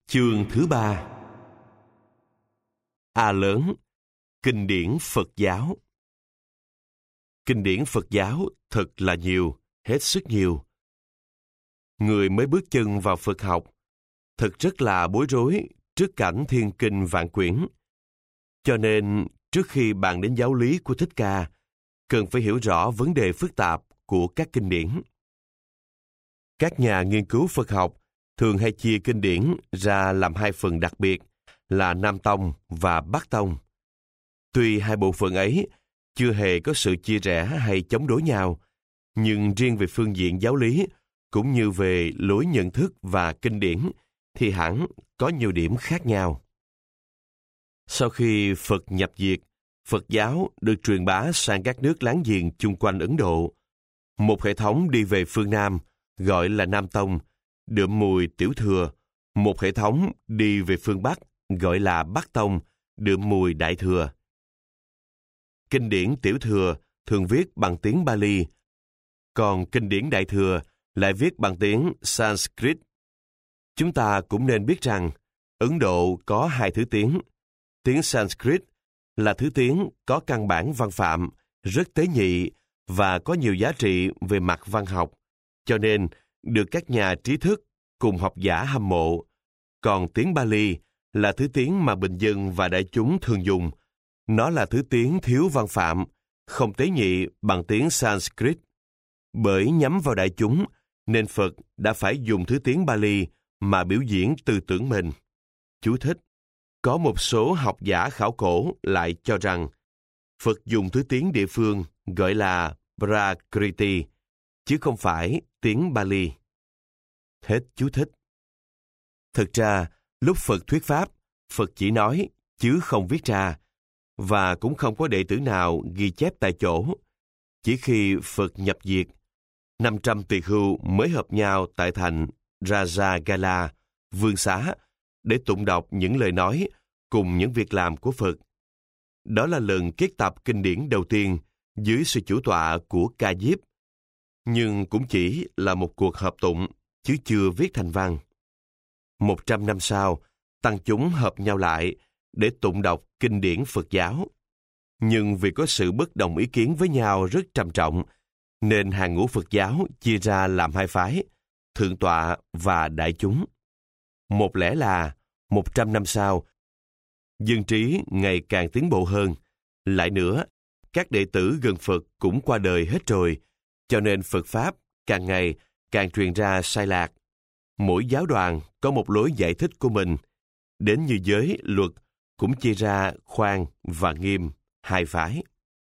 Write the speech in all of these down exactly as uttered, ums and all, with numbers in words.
Chương thứ ba. A lớn, kinh điển Phật giáo. Kinh điển Phật giáo thật là nhiều, hết sức nhiều. Người mới bước chân vào Phật học, thật rất là bối rối trước cảnh thiên kinh vạn quyển. Cho nên, trước khi bàn đến giáo lý của Thích Ca, cần phải hiểu rõ vấn đề phức tạp của các kinh điển. Các nhà nghiên cứu Phật học thường hay chia kinh điển ra làm hai phần đặc biệt là Nam Tông và Bắc Tông. Tuy hai bộ phận ấy chưa hề có sự chia rẽ hay chống đối nhau, nhưng riêng về phương diện giáo lý cũng như về lối nhận thức và kinh điển thì hẳn có nhiều điểm khác nhau. Sau khi Phật nhập diệt, Phật giáo được truyền bá sang các nước láng giềng chung quanh Ấn Độ. Một hệ thống đi về phương Nam gọi là Nam Tông, đượm mùi Tiểu Thừa. Một hệ thống đi về phương Bắc gọi là Bắc Tông, đượm mùi Đại Thừa. Kinh điển Tiểu Thừa thường viết bằng tiếng Bali, còn kinh điển Đại Thừa lại viết bằng tiếng Sanskrit. Chúng ta cũng nên biết rằng Ấn Độ có hai thứ tiếng. Tiếng Sanskrit là thứ tiếng có căn bản văn phạm, rất tế nhị và có nhiều giá trị về mặt văn học, cho nên được các nhà trí thức cùng học giả hâm mộ. Còn tiếng Bali là thứ tiếng mà bình dân và đại chúng thường dùng. Nó là thứ tiếng thiếu văn phạm, không tế nhị bằng tiếng Sanskrit. Bởi nhắm vào đại chúng, nên Phật đã phải dùng thứ tiếng Bali mà biểu diễn tư tưởng mình. Chú thích: có một số học giả khảo cổ lại cho rằng Phật dùng thứ tiếng địa phương gọi là Prakriti, chứ không phải tiếng Bali. Hết chú thích. Thực ra, lúc Phật thuyết pháp, Phật chỉ nói, chứ không viết ra, và cũng không có đệ tử nào ghi chép tại chỗ. Chỉ khi Phật nhập diệt, năm trăm tỳ khưu mới hợp nhau tại thành Rajagala, vương xá, để tụng đọc những lời nói cùng những việc làm của Phật. Đó là lần kết tập kinh điển đầu tiên dưới sự chủ tọa của Ca Diếp, nhưng cũng chỉ là một cuộc hợp tụng, chứ chưa viết thành văn. Một trăm năm sau, tăng chúng hợp nhau lại để tụng đọc kinh điển Phật giáo. Nhưng vì có sự bất đồng ý kiến với nhau rất trầm trọng, nên hàng ngũ Phật giáo chia ra làm hai phái, thượng tọa và đại chúng. Một lẽ là, một trăm năm sau, dân trí ngày càng tiến bộ hơn. Lại nữa, các đệ tử gần Phật cũng qua đời hết rồi, cho nên Phật Pháp càng ngày càng truyền ra sai lạc. Mỗi giáo đoàn có một lối giải thích của mình. Đến như giới, luật cũng chia ra khoan và nghiêm, hai phái.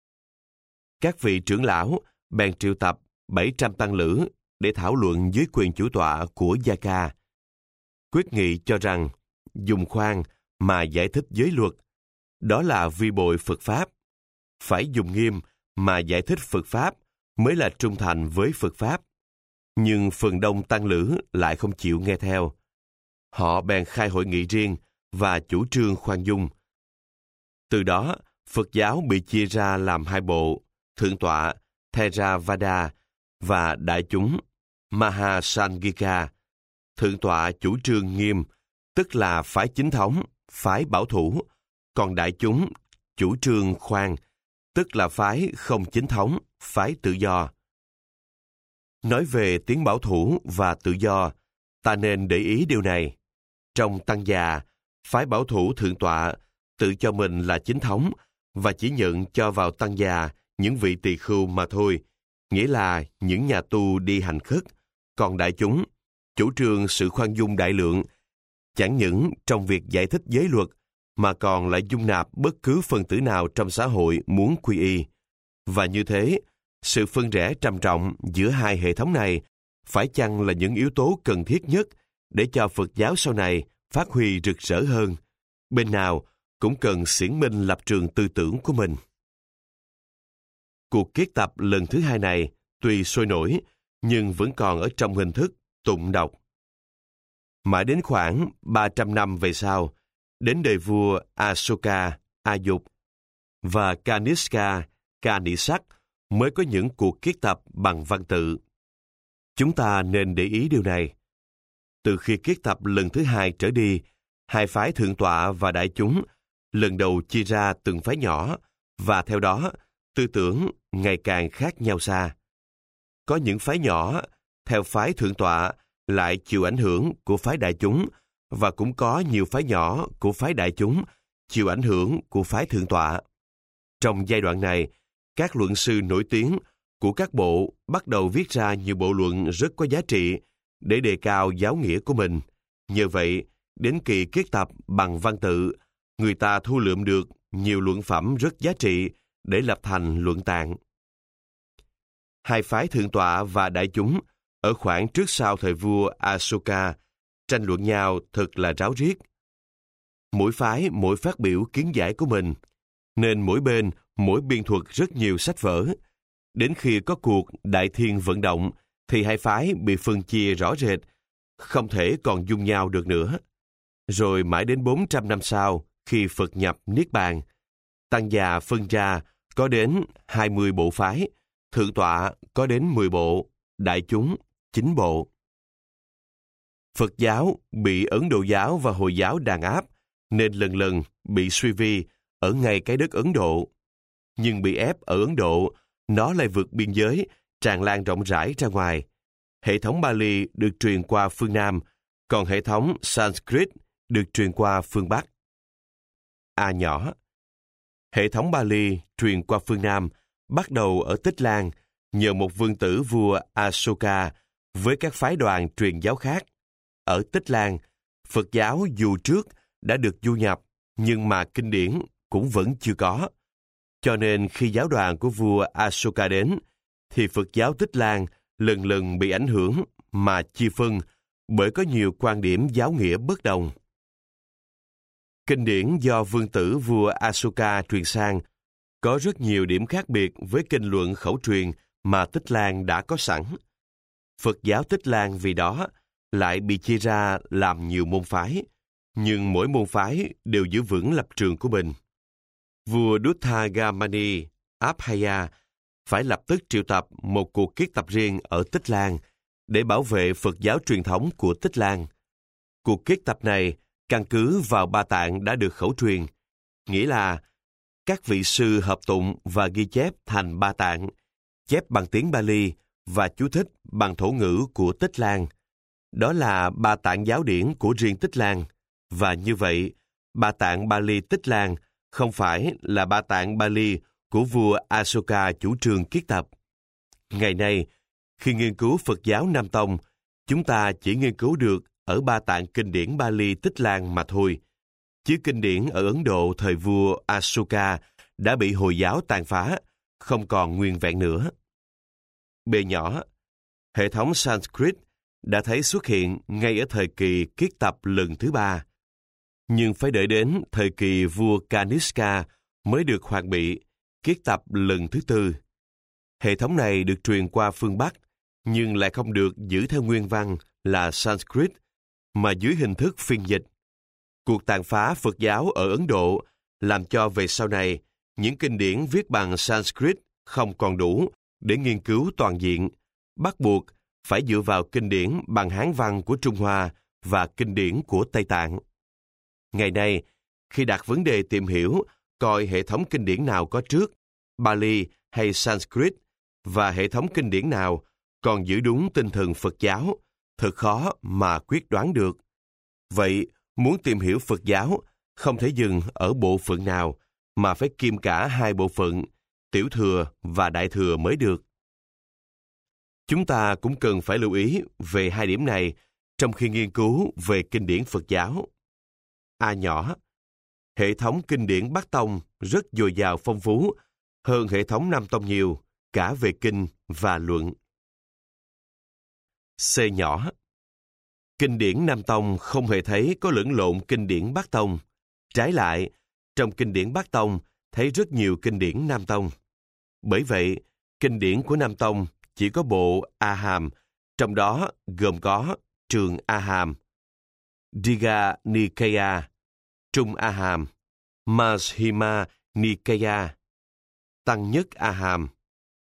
Các vị trưởng lão bèn triệu tập bảy trăm tăng lữ để thảo luận dưới quyền chủ tọa của Gia Ca. Quyết nghị cho rằng dùng khoan mà giải thích giới luật, đó là vi bội Phật Pháp. Phải dùng nghiêm mà giải thích Phật Pháp mới là trung thành với Phật Pháp. Nhưng phần đông tăng lữ lại không chịu nghe theo. Họ bèn khai hội nghị riêng và chủ trương khoan dung. Từ đó, Phật giáo bị chia ra làm hai bộ, thượng tọa Theravada và đại chúng Mahasangika. Thượng tọa chủ trương nghiêm, tức là phái chính thống, phái bảo thủ, còn đại chúng chủ trương khoan, tức là phái không chính thống, phái tự do. Nói về tiếng bảo thủ và tự do, ta nên để ý điều này. Trong tăng già, phái bảo thủ thượng tọa tự cho mình là chính thống và chỉ nhận cho vào tăng già những vị tỳ khưu mà thôi, nghĩa là những nhà tu đi hành khất. Còn đại chúng chủ trương sự khoan dung đại lượng, chẳng những trong việc giải thích giới luật, mà còn lại dung nạp bất cứ phân tử nào trong xã hội muốn quy y. Và như thế, sự phân rẽ trầm trọng giữa hai hệ thống này phải chăng là những yếu tố cần thiết nhất để cho Phật giáo sau này phát huy rực rỡ hơn. Bên nào cũng cần xiển minh lập trường tư tưởng của mình. Cuộc kết tập lần thứ hai này tuy sôi nổi, nhưng vẫn còn ở trong hình thức tụng đọc. Mãi đến khoảng ba trăm năm về sau, đến đời vua Asoka, A Dục và Kanishka, Ca Nỉ Sắc mới có những cuộc kết tập bằng văn tự. Chúng ta nên để ý điều này. Từ khi kiết tập lần thứ hai trở đi, hai phái thượng tọa và đại chúng lần đầu chia ra từng phái nhỏ, và theo đó, tư tưởng ngày càng khác nhau xa. Có những phái nhỏ, theo phái thượng tọa, lại chịu ảnh hưởng của phái đại chúng, và cũng có nhiều phái nhỏ của phái đại chúng chịu ảnh hưởng của phái thượng tọa. Trong giai đoạn này, các luận sư nổi tiếng của các bộ bắt đầu viết ra nhiều bộ luận rất có giá trị để đề cao giáo nghĩa của mình. Nhờ vậy, đến kỳ kiết tập bằng văn tự, người ta thu lượm được nhiều luận phẩm rất giá trị để lập thành luận tạng. Hai phái thượng tọa và đại chúng ở khoảng trước sau thời vua Ashoka tranh luận nhau thật là ráo riết. Mỗi phái mỗi phát biểu kiến giải của mình, nên mỗi bên mỗi biên thuật rất nhiều sách vở. Đến khi có cuộc Đại Thiên vận động, thì hai phái bị phân chia rõ rệt, không thể còn dung nhau được nữa. Rồi mãi đến bốn trăm năm sau, khi Phật nhập Niết Bàn, Tăng già phân ra có đến hai mươi bộ phái, thượng tọa có đến mười bộ, đại chúng chín bộ. Phật giáo bị Ấn Độ giáo và Hồi giáo đàn áp, nên lần lần bị suy vi ở ngay cái đất Ấn Độ. Nhưng bị ép ở Ấn Độ, nó lại vượt biên giới, tràn lan rộng rãi ra ngoài. Hệ thống Pali được truyền qua phương Nam, còn hệ thống Sanskrit được truyền qua phương Bắc. A nhỏ. Hệ thống Pali truyền qua phương Nam bắt đầu ở Tích Lan nhờ một vương tử vua Ashoka với các phái đoàn truyền giáo khác. Ở Tích Lan, Phật giáo dù trước đã được du nhập, nhưng mà kinh điển cũng vẫn chưa có. Cho nên khi giáo đoàn của vua Ashoka đến, thì Phật giáo Tích Lan lần lần bị ảnh hưởng mà chia phân bởi có nhiều quan điểm giáo nghĩa bất đồng. Kinh điển do vương tử vua Ashoka truyền sang có rất nhiều điểm khác biệt với kinh luận khẩu truyền mà Tích Lan đã có sẵn. Phật giáo Tích Lan vì đó lại bị chia ra làm nhiều môn phái, nhưng mỗi môn phái đều giữ vững lập trường của mình. Vua Dutthagamani Abhaya phải lập tức triệu tập một cuộc kiết tập riêng ở Tích Lan để bảo vệ Phật giáo truyền thống của Tích Lan. Cuộc kiết tập này căn cứ vào ba tạng đã được khẩu truyền, nghĩa là các vị sư hợp tụng và ghi chép thành ba tạng, chép bằng tiếng Pali và chú thích bằng thổ ngữ của Tích Lan. Đó là ba tạng giáo điển của riêng Tích Lan, và như vậy, ba tạng Pali Tích Lan không phải là ba tạng Pali của vua Ashoka chủ trương kiết tập. Ngày nay, khi nghiên cứu Phật giáo Nam Tông, chúng ta chỉ nghiên cứu được ở ba tạng kinh điển Pali Tích Lan mà thôi, chứ kinh điển ở Ấn Độ thời vua Ashoka đã bị Hồi giáo tàn phá, không còn nguyên vẹn nữa. B nhỏ, hệ thống Sanskrit đã thấy xuất hiện ngay ở thời kỳ kiết tập lần thứ ba, nhưng phải đợi đến thời kỳ vua Kanishka mới được hoàn bị, kiết tập lần thứ tư. Hệ thống này được truyền qua phương Bắc, nhưng lại không được giữ theo nguyên văn là Sanskrit, mà dưới hình thức phiên dịch. Cuộc tàn phá Phật giáo ở Ấn Độ làm cho về sau này, những kinh điển viết bằng Sanskrit không còn đủ để nghiên cứu toàn diện, bắt buộc phải dựa vào kinh điển bằng Hán văn của Trung Hoa và kinh điển của Tây Tạng. Ngày nay, khi đặt vấn đề tìm hiểu coi hệ thống kinh điển nào có trước, Pali hay Sanskrit, và hệ thống kinh điển nào còn giữ đúng tinh thần Phật giáo, thật khó mà quyết đoán được. Vậy, muốn tìm hiểu Phật giáo, không thể dừng ở bộ phận nào, mà phải kiêm cả hai bộ phận, tiểu thừa và đại thừa mới được. Chúng ta cũng cần phải lưu ý về hai điểm này trong khi nghiên cứu về kinh điển Phật giáo. A nhỏ, hệ thống kinh điển Bắc Tông rất dồi dào phong phú hơn hệ thống Nam Tông nhiều, cả về kinh và luận. C nhỏ, kinh điển Nam Tông không hề thấy có lẫn lộn kinh điển Bắc Tông. Trái lại, trong kinh điển Bắc Tông thấy rất nhiều kinh điển Nam Tông. Bởi vậy, kinh điển của Nam Tông chỉ có bộ A Hàm, trong đó gồm có Trường A Hàm, Digha Nikaya, Trung A Hàm, Majjhima Nikaya, Tăng Nhất A Hàm,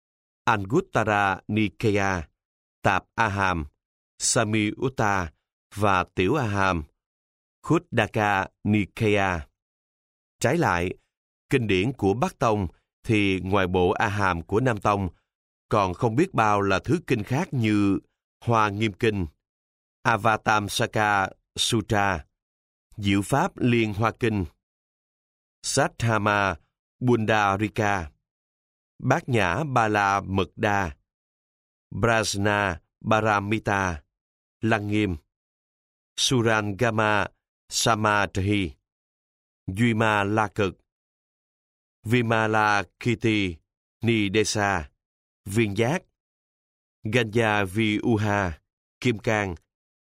Anguttara Nikaya, Tạp A Hàm, Samyutta và Tiểu A-ham, Khuddaka Nikaya. Trái lại, kinh điển của Bắc Tông thì ngoài bộ A-ham của Nam Tông, còn không biết bao là thứ kinh khác như Hoa Nghiêm Kinh, Avatamsaka Sutra, Diệu Pháp Liên Hoa Kinh, Saddhama Pundarika, Bát Nhã Ba La Mật Đa, Prajna Paramita, Lăng Nghiêm, Surangama Samadhi, Duy Ma La Cực, Vimalakirti Nidesa, Viên Giác, Ganya Viuha, Kim Cang,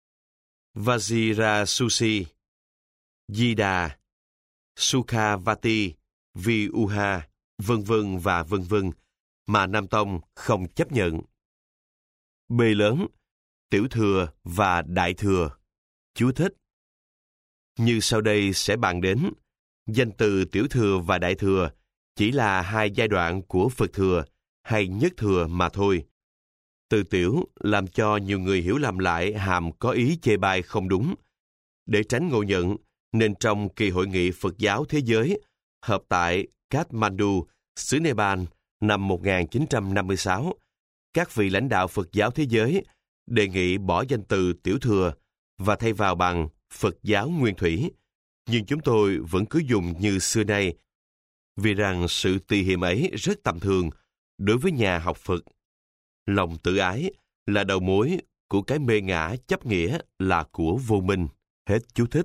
Vajrasusi, Di Đà, Sukhavati, Viuha, vân vân và vân vân mà Nam Tông không chấp nhận. B lớn, Tiểu Thừa và Đại Thừa. Chú thích. Như sau đây sẽ bàn đến, danh từ Tiểu Thừa và Đại Thừa chỉ là hai giai đoạn của Phật Thừa hay Nhất Thừa mà thôi. Từ Tiểu làm cho nhiều người hiểu lầm lại hàm có ý chê bai không đúng. Để tránh ngộ nhận, nên trong kỳ hội nghị Phật giáo thế giới hợp tại Kathmandu, xứ Nepal năm một nghìn chín trăm năm mươi sáu, các vị lãnh đạo Phật giáo thế giới đề nghị bỏ danh từ Tiểu Thừa và thay vào bằng Phật giáo Nguyên Thủy, nhưng chúng tôi vẫn cứ dùng như xưa nay, vì rằng sự tỳ hiềm ấy rất tầm thường đối với nhà học Phật. Lòng tự ái là đầu mối của cái mê ngã chấp nghĩa là của vô minh. Hết chú thích.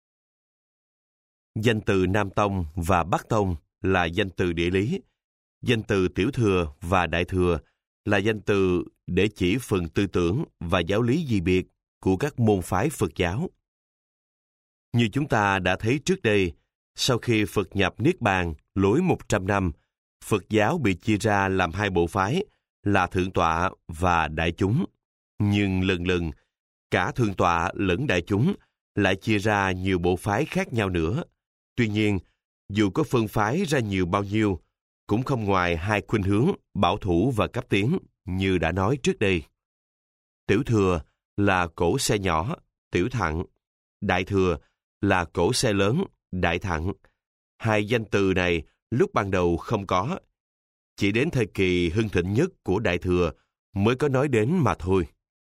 Danh từ Nam Tông và Bắc Tông là danh từ địa lý. Danh từ Tiểu Thừa và Đại Thừa là danh từ để chỉ phần tư tưởng và giáo lý dị biệt của các môn phái Phật giáo. Như chúng ta đã thấy trước đây, sau khi Phật nhập Niết Bàn lối một trăm năm, Phật giáo bị chia ra làm hai bộ phái là Thượng Tọa và Đại Chúng. Nhưng lần lần, cả Thượng Tọa lẫn Đại Chúng lại chia ra nhiều bộ phái khác nhau nữa. Tuy nhiên, dù có phân phái ra nhiều bao nhiêu, cũng không ngoài hai khuynh hướng bảo thủ và cấp tiến như đã nói trước đây. Tiểu Thừa là cổ xe nhỏ, tiểu thặng. Đại Thừa là cổ xe lớn, đại thặng. Hai danh từ này lúc ban đầu không có. Chỉ đến thời kỳ hưng thịnh nhất của Đại Thừa mới có nói đến mà thôi.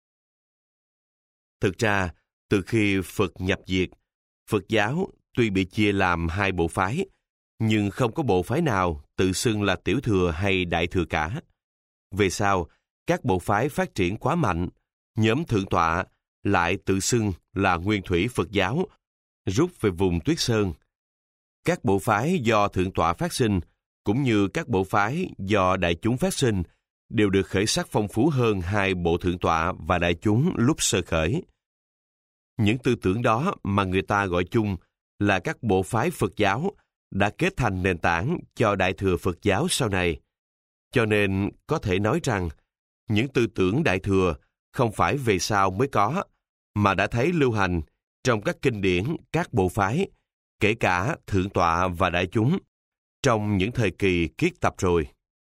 Thực ra, từ khi Phật nhập diệt, Phật giáo tuy bị chia làm hai bộ phái, nhưng không có bộ phái nào tự xưng là Tiểu Thừa hay Đại Thừa cả. Về sau, các bộ phái phát triển quá mạnh, nhóm Thượng Tọa lại tự xưng là Nguyên Thủy Phật giáo, rút về vùng Tuyết Sơn. Các bộ phái do Thượng Tọa phát sinh, cũng như các bộ phái do Đại Chúng phát sinh, đều được khởi sắc phong phú hơn hai bộ Thượng Tọa và Đại Chúng lúc sơ khởi. Những tư tưởng đó mà người ta gọi chung là các bộ phái Phật giáo đã kết thành nền tảng cho Đại Thừa Phật giáo sau này. Cho nên có thể nói rằng những tư tưởng Đại Thừa không phải về sau mới có, mà đã thấy lưu hành trong các kinh điển các bộ phái, kể cả Thượng Tọa và Đại Chúng, trong những thời kỳ kiết tập rồi.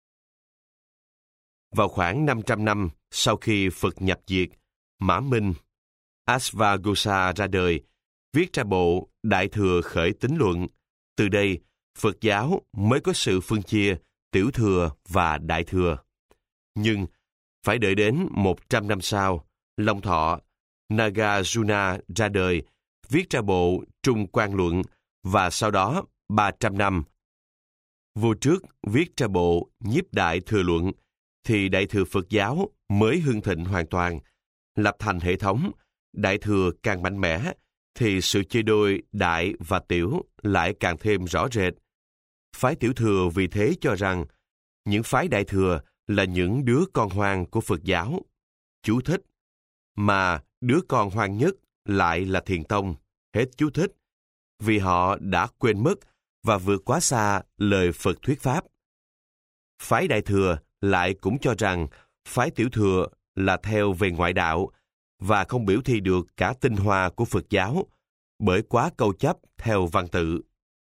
Vào khoảng năm trăm năm sau khi Phật nhập diệt, Mã Minh, Asvaghosha ra đời, viết ra bộ Đại Thừa Khởi Tín Luận. Từ đây, Phật giáo mới có sự phân chia Tiểu Thừa và Đại Thừa. Nhưng phải đợi đến một trăm năm sau, Long Thọ, Nagarjuna ra đời, viết ra bộ Trung Quan Luận, và sau đó ba trăm năm, Vua Trước viết ra bộ Nhiếp Đại Thừa Luận, thì Đại Thừa Phật giáo mới hưng thịnh hoàn toàn, lập thành hệ thống. Đại Thừa càng mạnh mẽ, thì sự chia đôi Đại và Tiểu lại càng thêm rõ rệt. Phái Tiểu Thừa vì thế cho rằng những phái Đại Thừa là những đứa con hoang của Phật giáo. Chú thích. Mà đứa con hoang nhất lại là Thiền Tông. Hết chú thích. Vì họ đã quên mất và vượt quá xa lời Phật thuyết pháp. Phái Đại Thừa lại cũng cho rằng phái Tiểu Thừa là theo về ngoại đạo và không biểu thị được cả tinh hoa của Phật giáo, bởi quá câu chấp theo văn tự.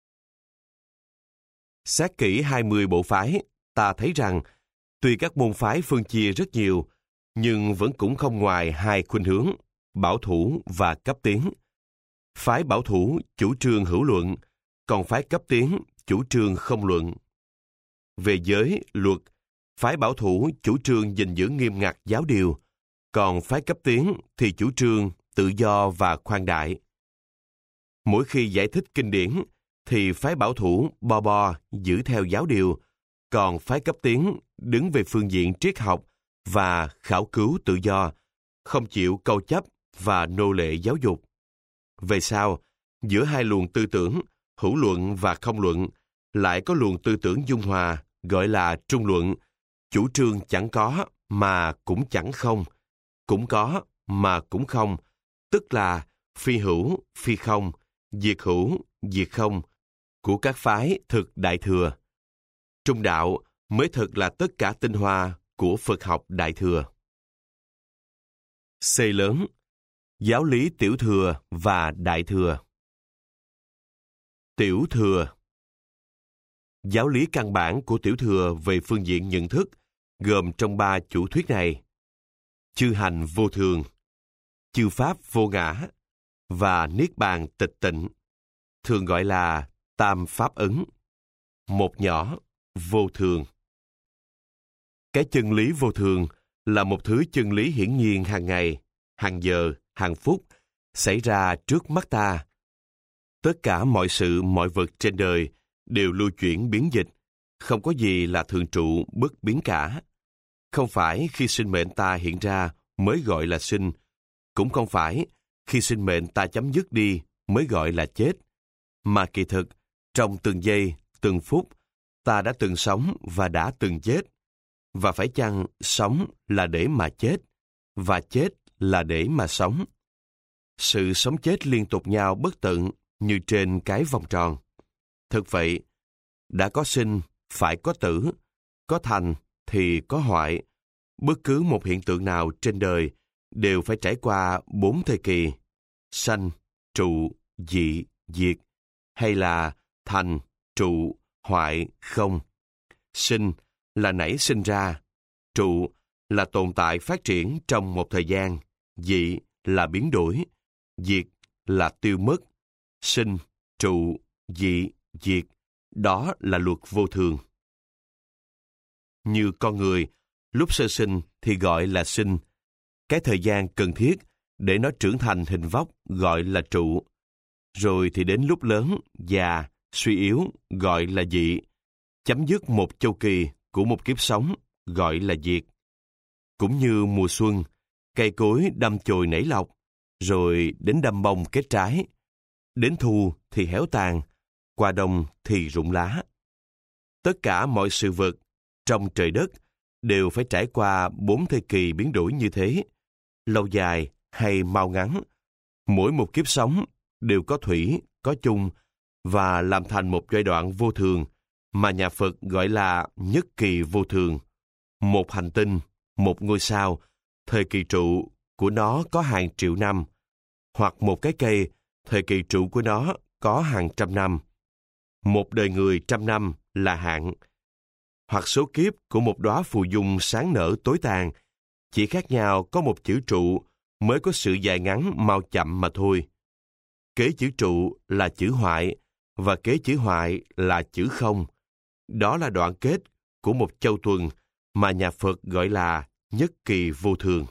Xét kỹ hai mươi bộ phái, ta thấy rằng tuy các môn phái phân chia rất nhiều, nhưng vẫn cũng không ngoài hai khuynh hướng. bảo thủ và cấp tiến. Phái bảo thủ chủ trương hữu luận, còn phái cấp tiến chủ trương không luận. Về giới, luật, phái bảo thủ chủ trương gìn giữ nghiêm ngặt giáo điều, còn phái cấp tiến thì chủ trương tự do và khoan đại. Mỗi khi giải thích kinh điển, thì phái bảo thủ bo bo giữ theo giáo điều, còn phái cấp tiến đứng về phương diện triết học và khảo cứu tự do, không chịu câu chấp và nô lệ giáo dục. Về sau, giữa hai luồng tư tưởng, hữu luận và không luận, lại có luồng tư tưởng dung hòa, gọi là trung luận, chủ trương chẳng có mà cũng chẳng không, cũng có mà cũng không, tức là phi hữu, phi không, diệt hữu, diệt không, của các phái thực Đại Thừa. Trung đạo mới thực là tất cả tinh hoa của Phật học Đại Thừa. C lớn, giáo lý Tiểu Thừa và Đại Thừa. Tiểu Thừa. Giáo lý căn bản của Tiểu Thừa về phương diện nhận thức gồm trong ba chủ thuyết này: chư hành vô thường, chư pháp vô ngã và niết bàn tịch tịnh, thường gọi là tam pháp ấn. Một nhỏ, vô thường. Cái chân lý vô thường là một thứ chân lý hiển nhiên hàng ngày, hàng giờ, hàng phút xảy ra trước mắt ta. Tất cả mọi sự, mọi vật trên đời đều lưu chuyển biến dịch, không có gì là thường trụ bất biến cả. Không phải khi sinh mệnh ta hiện ra mới gọi là sinh, cũng không phải khi sinh mệnh ta chấm dứt đi mới gọi là chết, mà kỳ thực trong từng giây, từng phút ta đã từng sống và đã từng chết. Và phải chăng sống là để mà chết, và chết là để mà sống? Sự sống chết liên tục nhau bất tận như trên cái vòng tròn. Thực vậy, đã có sinh, phải có tử, có thành thì có hoại. Bất cứ một hiện tượng nào trên đời đều phải trải qua bốn thời kỳ: sanh, trụ, dị, diệt, hay là thành, trụ, hoại, không. Sinh là nảy sinh ra, trụ là tồn tại phát triển trong một thời gian, dị là biến đổi, diệt là tiêu mất. Sinh, trụ, dị, diệt, đó là luật vô thường. Như con người, lúc sơ sinh thì gọi là sinh. Cái thời gian cần thiết để nó trưởng thành hình vóc gọi là trụ. Rồi thì đến lúc lớn, già, suy yếu gọi là dị. Chấm dứt một châu kỳ của một kiếp sống gọi là diệt. Cũng như mùa xuân, cây cối đâm chồi nảy lọc, rồi đến đâm bông kết trái. Đến thu thì héo tàn, qua đông thì rụng lá. Tất cả mọi sự vật trong trời đất đều phải trải qua bốn thời kỳ biến đổi như thế, lâu dài hay mau ngắn. Mỗi một kiếp sống đều có thủy, có chung, và làm thành một giai đoạn vô thường mà nhà Phật gọi là nhất kỳ vô thường. Một hành tinh, một ngôi sao, thời kỳ trụ của nó có hàng triệu năm, hoặc một cái cây, thời kỳ trụ của nó có hàng trăm năm. Một đời người trăm năm là hạn, hoặc số kiếp của một đóa phù dung sáng nở tối tàn, chỉ khác nhau có một chữ trụ mới có sự dài ngắn mau chậm mà thôi. Kế chữ trụ là chữ hoại, và kế chữ hoại là chữ không. Đó là đoạn kết của một châu tuần mà nhà Phật gọi là nhất kỳ vô thường.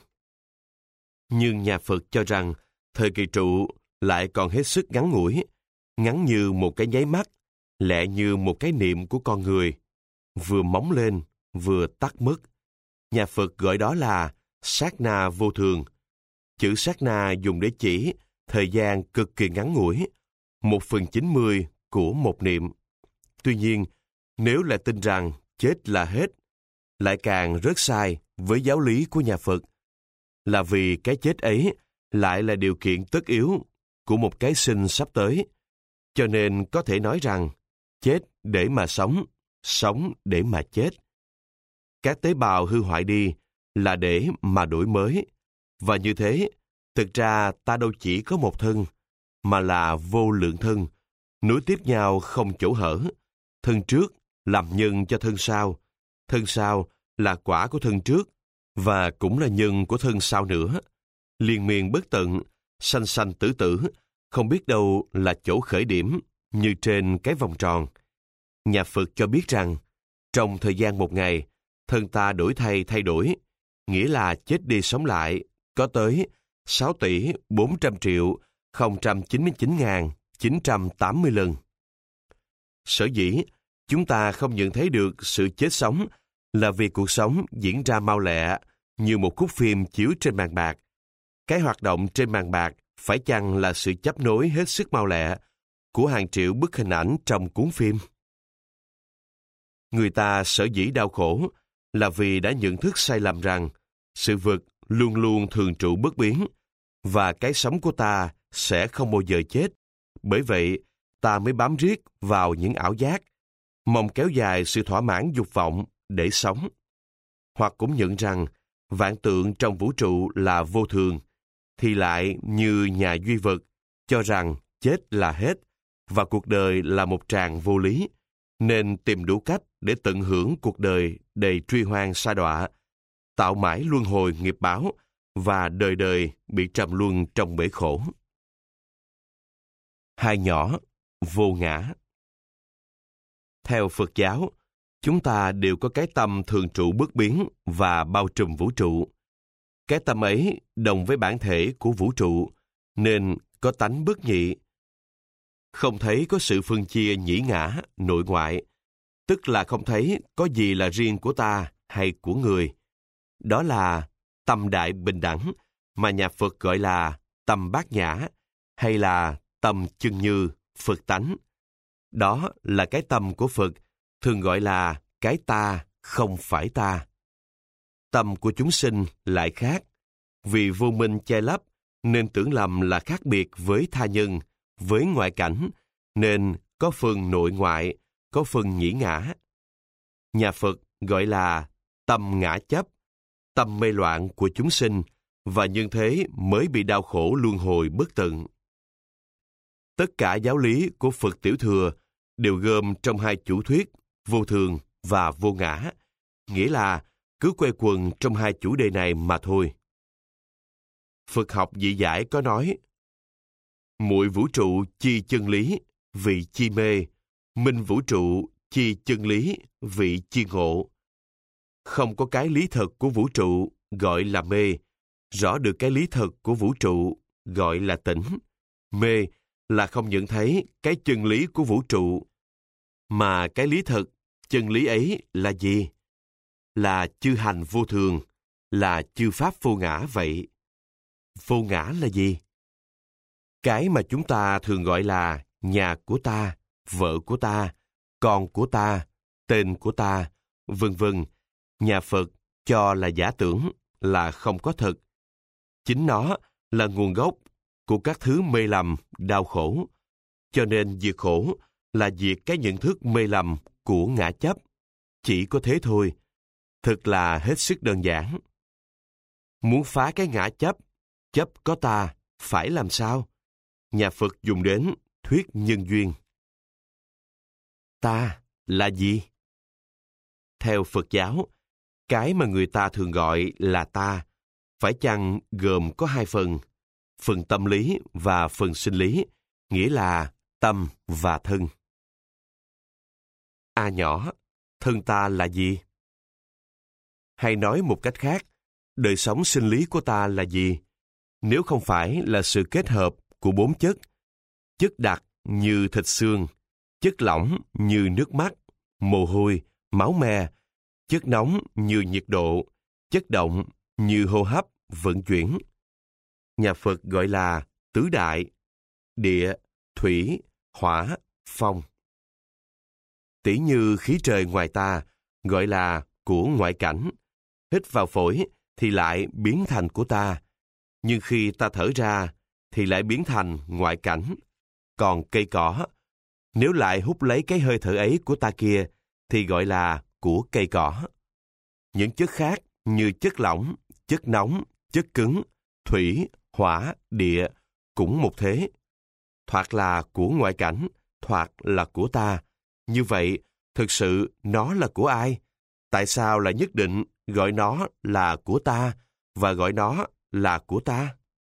Nhưng nhà Phật cho rằng thời kỳ trụ lại còn hết sức ngắn ngủi, ngắn như một cái nháy mắt, lẹ như một cái niệm của con người, vừa móng lên, vừa tắt mất. Nhà Phật gọi đó là sát na vô thường. Chữ sát na dùng để chỉ thời gian cực kỳ ngắn ngủi, một phần chín mươi của một niệm. Tuy nhiên, nếu lại tin rằng chết là hết, lại càng rất sai với giáo lý của nhà Phật, là vì cái chết ấy lại là điều kiện tất yếu của một cái sinh sắp tới. Cho nên có thể nói rằng chết để mà sống, sống để mà chết. Các tế bào hư hoại đi là để mà đổi mới. Và như thế, thực ra ta đâu chỉ có một thân, mà là vô lượng thân, nối tiếp nhau không chỗ hở. Thân trước làm nhân cho thân sau, thân sau là quả của thân trước, và cũng là nhân của thân sau nữa. liên miên bất tận, sanh sanh tử tử, không biết đâu là chỗ khởi điểm, như trên cái vòng tròn. Nhà Phật cho biết rằng, trong thời gian một ngày, thân ta đổi thay thay đổi, nghĩa là chết đi sống lại, có tới sáu tỷ bốn trăm triệu không trăm chín mươi chín ngàn chín trăm tám mươi lần. Sở dĩ, chúng ta không nhận thấy được sự chết sống là vì cuộc sống diễn ra mau lẹ như một khúc phim chiếu trên màn bạc. Cái hoạt động trên màn bạc phải chăng là sự chấp nối hết sức mau lẹ của hàng triệu bức hình ảnh trong cuốn phim? Người ta sở dĩ đau khổ là vì đã nhận thức sai lầm rằng sự vật luôn luôn thường trụ bất biến và cái sống của ta sẽ không bao giờ chết. Bởi vậy, ta mới bám riết vào những ảo giác, mong kéo dài sự thỏa mãn dục vọng để sống. Hoặc cũng nhận rằng vạn tượng trong vũ trụ là vô thường, thì lại như nhà duy vật, cho rằng chết là hết và cuộc đời là một tràng vô lý, nên tìm đủ cách để tận hưởng cuộc đời đầy truy hoang sa đọa, tạo mãi luân hồi nghiệp báo và đời đời bị trầm luân trong bể khổ. Hai nhỏ, vô ngã. Theo Phật giáo, chúng ta đều có cái tâm thường trụ bất biến và bao trùm vũ trụ. Cái tâm ấy đồng với bản thể của vũ trụ, nên có tánh bất nhị. Không thấy có sự phân chia nhĩ ngã, nội ngoại, tức là không thấy có gì là riêng của ta hay của người. Đó là tâm đại bình đẳng, mà nhà Phật gọi là tâm bát nhã, hay là tâm chân như, Phật tánh. Đó là cái tâm của Phật, thường gọi là cái ta, không phải ta. Tâm của chúng sinh lại khác, vì vô minh che lấp, nên tưởng lầm là khác biệt với tha nhân, với ngoại cảnh, nên có phần nội ngoại, có phần nhĩ ngã. Nhà Phật gọi là tâm ngã chấp, tâm mê loạn của chúng sinh, và nhân thế mới bị đau khổ luân hồi bất tận. Tất cả giáo lý của Phật Tiểu Thừa đều gồm trong hai chủ thuyết vô thường và vô ngã, nghĩa là cứ quay quần trong hai chủ đề này mà thôi. Phật học dị giải có nói, muội vũ trụ chi chân lý, vị chi mê, minh vũ trụ chi chân lý, vị chi ngộ. Không có cái lý thật của vũ trụ gọi là mê, rõ được cái lý thật của vũ trụ gọi là tỉnh. Mê là không nhận thấy cái chân lý của vũ trụ, mà cái lý thật, chân lý ấy là gì? Là chư hành vô thường, là chư pháp vô ngã vậy. Vô ngã là gì? Cái mà chúng ta thường gọi là nhà của ta, vợ của ta, con của ta, tên của ta, vân vân, nhà Phật cho là giả tưởng, là không có thật. Chính nó là nguồn gốc của các thứ mê lầm, đau khổ. Cho nên diệt khổ là diệt cái nhận thức mê lầm của ngã chấp. Chỉ có thế thôi. Thực là hết sức đơn giản. Muốn phá cái ngã chấp, chấp có ta, phải làm sao? Nhà Phật dùng đến thuyết nhân duyên. Ta là gì? Theo Phật giáo, cái mà người ta thường gọi là ta, phải chăng gồm có hai phần, phần tâm lý và phần sinh lý, nghĩa là tâm và thân. A nhỏ, thân ta là gì? Hay nói một cách khác, đời sống sinh lý của ta là gì? Nếu không phải là sự kết hợp của bốn chất, chất đặc như thịt xương, chất lỏng như nước mắt, mồ hôi, máu me, chất nóng như nhiệt độ, chất động như hô hấp, vận chuyển. Nhà Phật gọi là tứ đại, địa, thủy, hỏa, phong. Tỉ như khí trời ngoài ta gọi là của ngoại cảnh, hít vào phổi thì lại biến thành của ta, nhưng khi ta thở ra thì lại biến thành ngoại cảnh. Còn cây cỏ, nếu lại hút lấy cái hơi thở ấy của ta kia thì gọi là của cây cỏ. Những chất khác như chất lỏng, chất nóng, chất cứng, thủy, hỏa, địa cũng một thế. Thoạt là của ngoại cảnh, thoạt là của ta. Như vậy, thực sự nó là của ai? Tại sao lại nhất định gọi nó là của ta và gọi nó là của ta?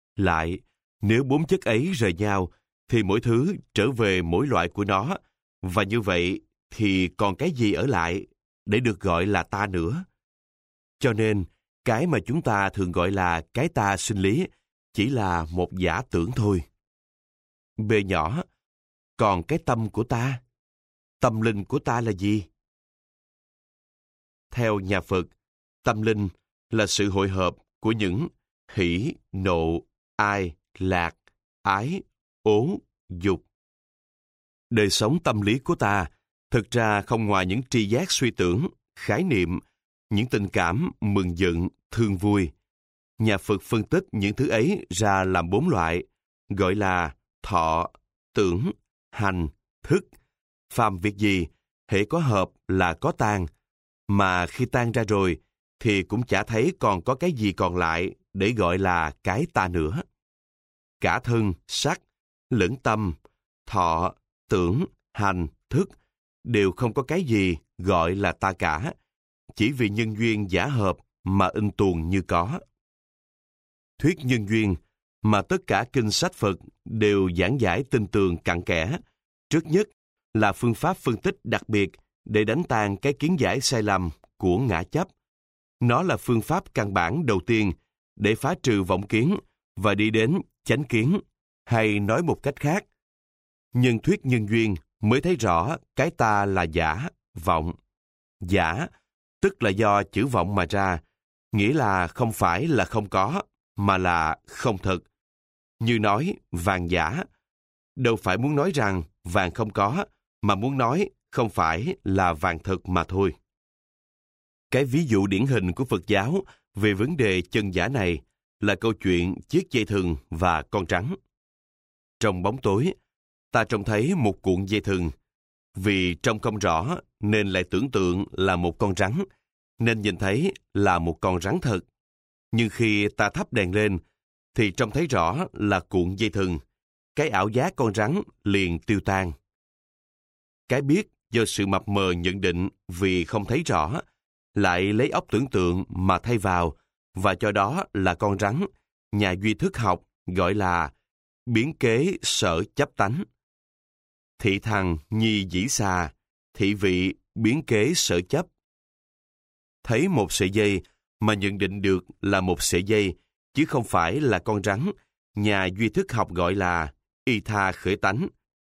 Lại, nếu bốn chất ấy rời nhau, thì mỗi thứ trở về mỗi loại của nó, và như vậy thì còn cái gì ở lại để được gọi là ta nữa? Cho nên, cái mà chúng ta thường gọi là cái ta sinh lý chỉ là một giả tưởng thôi. B nhỏ, còn cái tâm của ta, tâm linh của ta là gì? Theo nhà Phật, tâm linh là sự hội hợp của những hỷ, nộ, ai, lạc, ái, ố, dục. Đời sống tâm lý của ta thực ra không ngoài những tri giác suy tưởng, khái niệm, những tình cảm mừng giận, thương vui. Nhà Phật phân tích những thứ ấy ra làm bốn loại, gọi là thọ, tưởng, hành, thức. Phàm việc gì, hễ có hợp là có tan, mà khi tan ra rồi thì cũng chả thấy còn có cái gì còn lại để gọi là cái ta nữa. Cả thân, sắc, lẫn tâm, thọ, tưởng, hành, thức đều không có cái gì gọi là ta cả, chỉ vì nhân duyên giả hợp mà in tuồng như có. Thuyết nhân duyên mà tất cả kinh sách Phật đều giảng giải tinh tường cặn kẽ, trước nhất là phương pháp phân tích đặc biệt để đánh tan cái kiến giải sai lầm của ngã chấp. Nó là phương pháp căn bản đầu tiên để phá trừ vọng kiến và đi đến chánh kiến, hay nói một cách khác, nhân thuyết nhân duyên mới thấy rõ cái ta là giả, vọng. Giả, tức là do chữ vọng mà ra, nghĩa là không phải là không có, mà là không thật. Như nói vàng giả, đâu phải muốn nói rằng vàng không có, mà muốn nói không phải là vàng thật mà thôi. Cái ví dụ điển hình của Phật giáo về vấn đề chân giả này là câu chuyện chiếc dây thừng và con rắn. Trong bóng tối, ta trông thấy một cuộn dây thừng. Vì trông không rõ nên lại tưởng tượng là một con rắn, nên nhìn thấy là một con rắn thật. Nhưng khi ta thắp đèn lên, thì trông thấy rõ là cuộn dây thừng. Cái ảo giác con rắn liền tiêu tan. Cái biết do sự mập mờ nhận định vì không thấy rõ, lại lấy óc tưởng tượng mà thay vào, và cho đó là con rắn, nhà duy thức học gọi là biến kế sở chấp tánh. Thị thằng nhi dĩ xà, thị vị biến kế sở chấp. Thấy một sợi dây mà nhận định được là một sợi dây, chứ không phải là con rắn, nhà duy thức học gọi là y tha khởi tánh.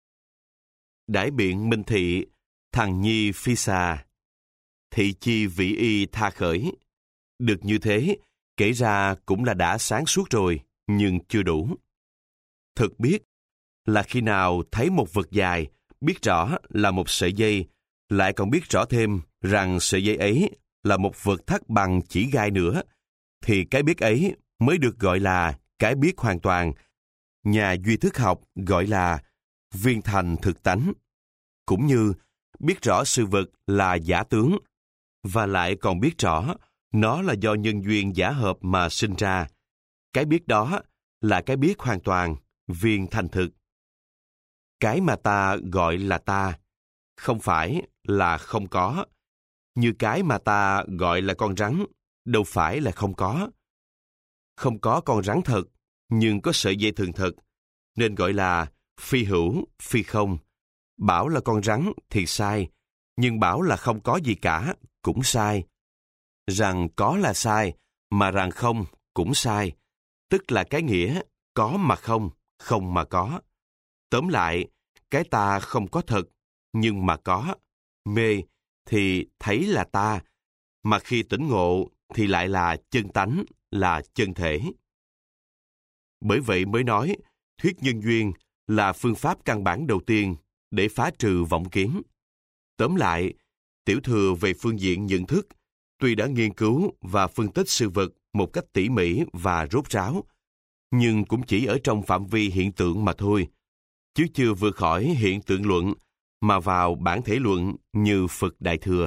Đãi biện minh thị, thằng nhi phi xà, thị chi vị y tha khởi. Được như thế, kể ra cũng là đã sáng suốt rồi, nhưng chưa đủ. Thực biết là khi nào thấy một vật dài, biết rõ là một sợi dây, lại còn biết rõ thêm rằng sợi dây ấy là một vật thắt bằng chỉ gai nữa, thì cái biết ấy mới được gọi là cái biết hoàn toàn. Nhà duy thức học gọi là viên thành thực tánh. Cũng như biết rõ sự vật là giả tướng, và lại còn biết rõ nó là do nhân duyên giả hợp mà sinh ra. Cái biết đó là cái biết hoàn toàn, viên thành thực. Cái mà ta gọi là ta, không phải là không có, như cái mà ta gọi là con rắn, đâu phải là không có. Không có con rắn thật, nhưng có sợi dây thừng thật, nên gọi là phi hữu, phi không. Bảo là con rắn thì sai, nhưng bảo là không có gì cả cũng sai. Rằng có là sai, mà rằng không cũng sai, tức là cái nghĩa có mà không, không mà có. Tóm lại, cái ta không có thật, nhưng mà có. Mê thì thấy là ta, mà khi tỉnh ngộ thì lại là chân tánh, là chân thể. Bởi vậy mới nói, thuyết nhân duyên là phương pháp căn bản đầu tiên để phá trừ vọng kiến. Tóm lại, tiểu thừa về phương diện nhận thức, tuy đã nghiên cứu và phân tích sự vật một cách tỉ mỉ và rốt ráo, nhưng cũng chỉ ở trong phạm vi hiện tượng mà thôi, chứ chưa vượt khỏi hiện tượng luận mà vào bản thể luận như Phật Đại Thừa.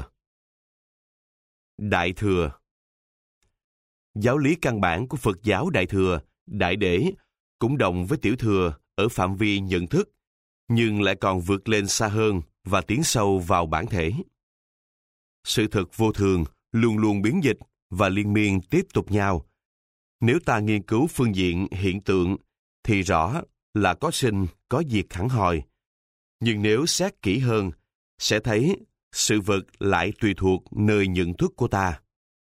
Đại Thừa. Giáo lý căn bản của Phật giáo Đại Thừa, Đại Để, cũng đồng với Tiểu Thừa ở phạm vi nhận thức, nhưng lại còn vượt lên xa hơn và tiến sâu vào bản thể. Sự thật vô thường luôn luôn biến dịch và liên miên tiếp tục nhau. Nếu ta nghiên cứu phương diện hiện tượng, thì rõ là có sinh, có diệt hẳn hoi. Nhưng nếu xét kỹ hơn, sẽ thấy sự vật lại tùy thuộc nơi nhận thức của ta.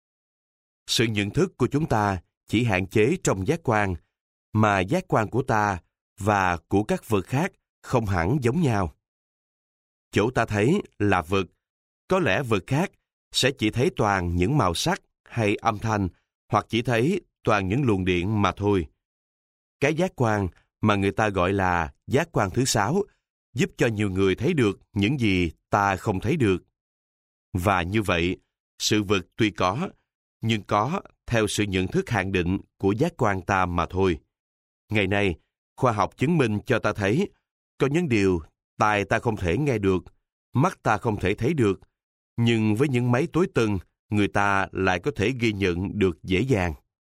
Sự nhận thức của chúng ta chỉ hạn chế trong giác quan, mà giác quan của ta và của các vật khác không hẳn giống nhau. Chỗ ta thấy là vật, có lẽ vật khác sẽ chỉ thấy toàn những màu sắc hay âm thanh, hoặc chỉ thấy toàn những luồng điện mà thôi. Cái giác quan mà người ta gọi là giác quan thứ sáu giúp cho nhiều người thấy được những gì ta không thấy được. Và như vậy, sự vật tuy có, nhưng có theo sự nhận thức hạn định của giác quan ta mà thôi. Ngày nay, khoa học chứng minh cho ta thấy có những điều tai ta không thể nghe được, mắt ta không thể thấy được, nhưng với những máy tối tân, người ta lại có thể ghi nhận được dễ dàng.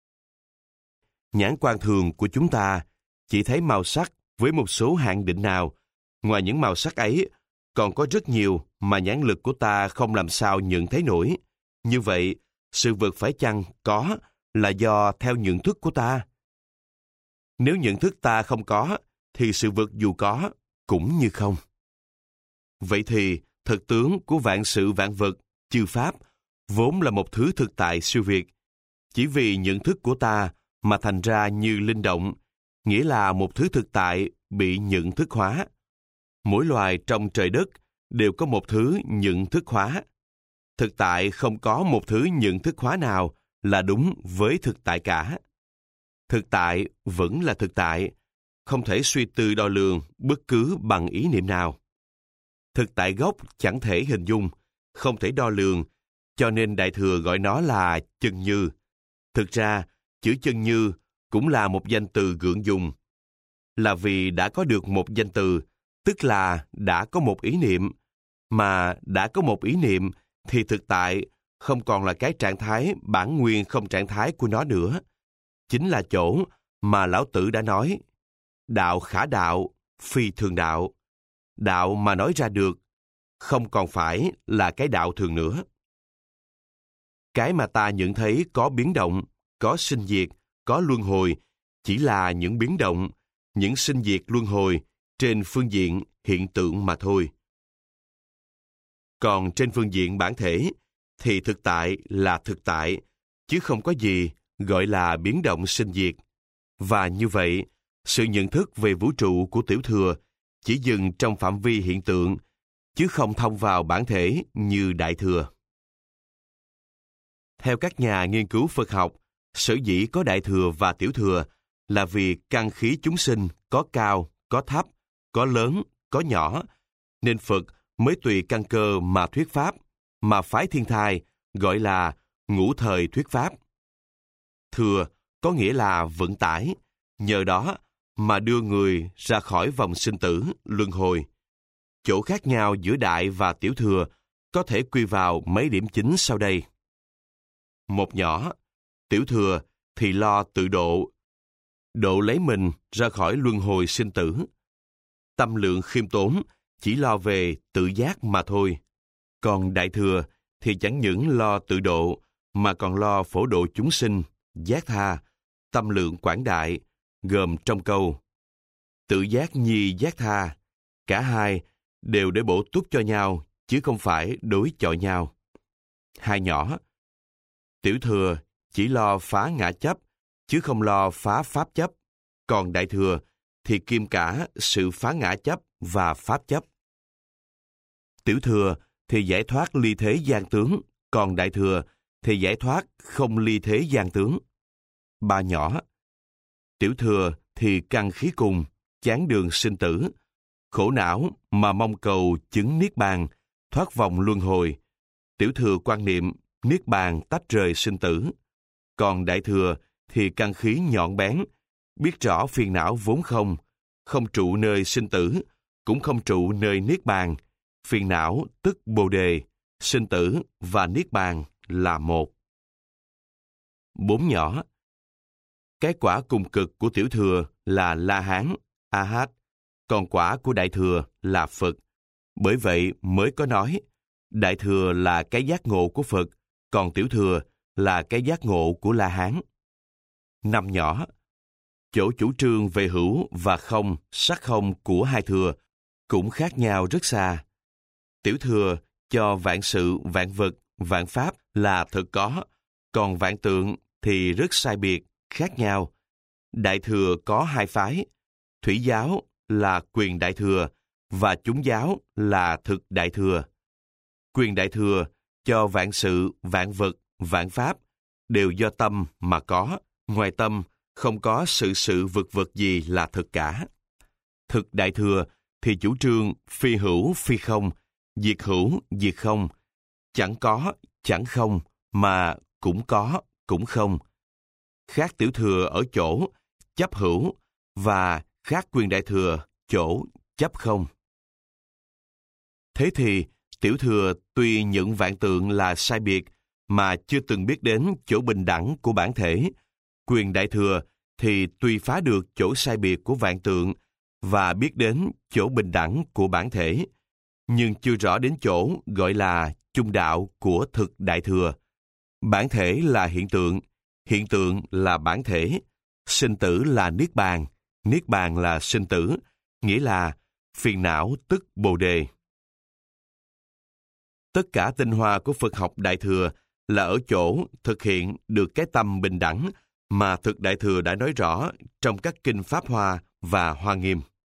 Nhãn quan thường của chúng ta chỉ thấy màu sắc với một số hạn định nào. Ngoài những màu sắc ấy, còn có rất nhiều mà nhãn lực của ta không làm sao nhận thấy nổi. Như vậy, sự vật phải chăng có là do theo nhận thức của ta? Nếu nhận thức ta không có, thì sự vật dù có cũng như không. Vậy thì, thực tướng của vạn sự vạn vật, chư pháp, vốn là một thứ thực tại siêu việt. Chỉ vì nhận thức của ta mà thành ra như linh động, nghĩa là một thứ thực tại bị nhận thức hóa. Mỗi loài trong trời đất đều có một thứ nhận thức hóa. Thực tại không có một thứ nhận thức hóa nào là đúng với thực tại cả. Thực tại vẫn là thực tại, không thể suy tư đo lường bất cứ bằng ý niệm nào. Thực tại gốc chẳng thể hình dung, không thể đo lường, cho nên Đại Thừa gọi nó là chân như. Thực ra, chữ chân như cũng là một danh từ gượng dùng. Là vì đã có được một danh từ, tức là đã có một ý niệm, mà đã có một ý niệm thì thực tại không còn là cái trạng thái bản nguyên không trạng thái của nó nữa. Chính là chỗ mà Lão Tử đã nói, đạo khả đạo, phi thường đạo. Đạo mà nói ra được, không còn phải là cái đạo thường nữa. Cái mà ta nhận thấy có biến động, có sinh diệt, có luân hồi, chỉ là những biến động, những sinh diệt luân hồi trên phương diện hiện tượng mà thôi. Còn trên phương diện bản thể, thì thực tại là thực tại, chứ không có gì gọi là biến động sinh diệt. Và như vậy, sự nhận thức về vũ trụ của Tiểu Thừa chỉ dừng trong phạm vi hiện tượng, chứ không thông vào bản thể như Đại Thừa. Theo các nhà nghiên cứu Phật học, sở dĩ có Đại Thừa và Tiểu Thừa là vì căn khí chúng sinh có cao, có thấp, có lớn, có nhỏ, nên Phật mới tùy căn cơ mà thuyết pháp, mà phái Thiên Thai gọi là ngũ thời thuyết pháp. Thừa có nghĩa là vận tải, nhờ đó mà đưa người ra khỏi vòng sinh tử, luân hồi. Chỗ khác nhau giữa Đại và Tiểu Thừa có thể quy vào mấy điểm chính sau đây. Một nhỏ, Tiểu Thừa thì lo tự độ, độ lấy mình ra khỏi luân hồi sinh tử. Tâm lượng khiêm tốn chỉ lo về tự giác mà thôi. Còn Đại Thừa thì chẳng những lo tự độ, mà còn lo phổ độ chúng sinh, giác tha, tâm lượng quảng đại, gồm trong câu tự giác nhi giác tha, cả hai đều để bổ túc cho nhau, chứ không phải đối chọi nhau. Hai nhỏ, Tiểu Thừa chỉ lo phá ngã chấp, chứ không lo phá pháp chấp. Còn Đại Thừa thì kiêm cả sự phá ngã chấp và pháp chấp. Tiểu Thừa thì giải thoát ly thế gian tướng, còn Đại Thừa thì giải thoát không ly thế gian tướng. Ba nhỏ, Tiểu Thừa thì căn khí cùng, chán đường sinh tử, khổ não mà mong cầu chứng niết bàn, thoát vòng luân hồi. Tiểu Thừa quan niệm niết bàn tách rời sinh tử. Còn Đại Thừa thì căn khí nhọn bén, biết rõ phiền não vốn không, không trụ nơi sinh tử, cũng không trụ nơi niết bàn. Phiền não tức Bồ đề, sinh tử và niết bàn là một. Bốn nhỏ, cái quả cùng cực của Tiểu Thừa là La Hán, A Hát, còn quả của Đại Thừa là Phật. Bởi vậy mới có nói, Đại Thừa là cái giác ngộ của Phật, còn Tiểu Thừa là cái giác ngộ của La Hán. năm nhỏ. Chỗ chủ trương về hữu và không, sắc không của hai thừa cũng khác nhau rất xa. Tiểu thừa cho vạn sự, vạn vật, vạn pháp là thực có, còn vạn tượng thì rất sai biệt, khác nhau. Đại thừa có hai phái, thủy giáo là quyền đại thừa và chúng giáo là thực đại thừa. Quyền đại thừa cho vạn sự, vạn vật, vạn pháp đều do tâm mà có, ngoài tâm không có sự sự vật vật gì là thực cả. Thực đại thừa thì chủ trương phi hữu phi không, diệt hữu diệt không, chẳng có chẳng không mà cũng có cũng không. Khác tiểu thừa ở chỗ chấp hữu và khác quyền đại thừa chỗ chấp không. Thế thì tiểu thừa tuy những vạn tượng là sai biệt mà chưa từng biết đến chỗ bình đẳng của bản thể. Quyền đại thừa thì tuy phá được chỗ sai biệt của vạn tượng và biết đến chỗ bình đẳng của bản thể, nhưng chưa rõ đến chỗ gọi là chung đạo của thực đại thừa. Bản thể là hiện tượng, hiện tượng là bản thể, sinh tử là niết bàn, niết bàn là sinh tử, nghĩa là phiền não tức bồ đề. Tất cả tinh hoa của Phật học Đại Thừa là ở chỗ thực hiện được cái tâm bình đẳng mà thực Đại Thừa đã nói rõ trong các kinh Pháp Hoa và Hoa Nghiêm.